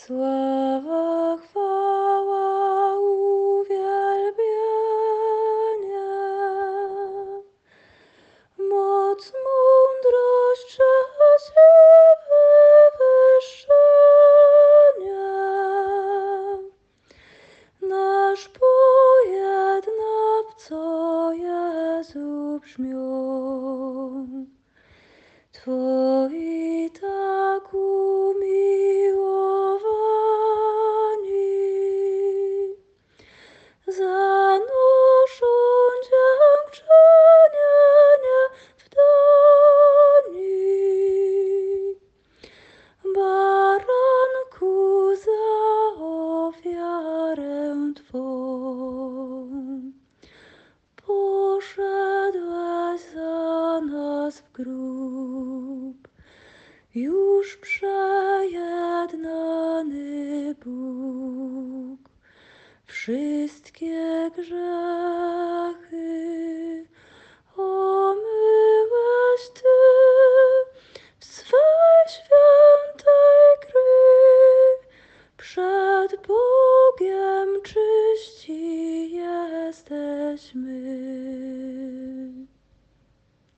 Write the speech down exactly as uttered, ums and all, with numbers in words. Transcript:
Sława, chwała, uwielbienie, moc, mądrość, cześć i wywyższenie. Nasz pojednawco Jezu brzmią, Twoi tak umiłowani, zanoszą dziękczynienie w dani. Baranku, za ofiarę Twą poszedłeś za nas w grób. Już przejednany Bóg wszystkie grzechy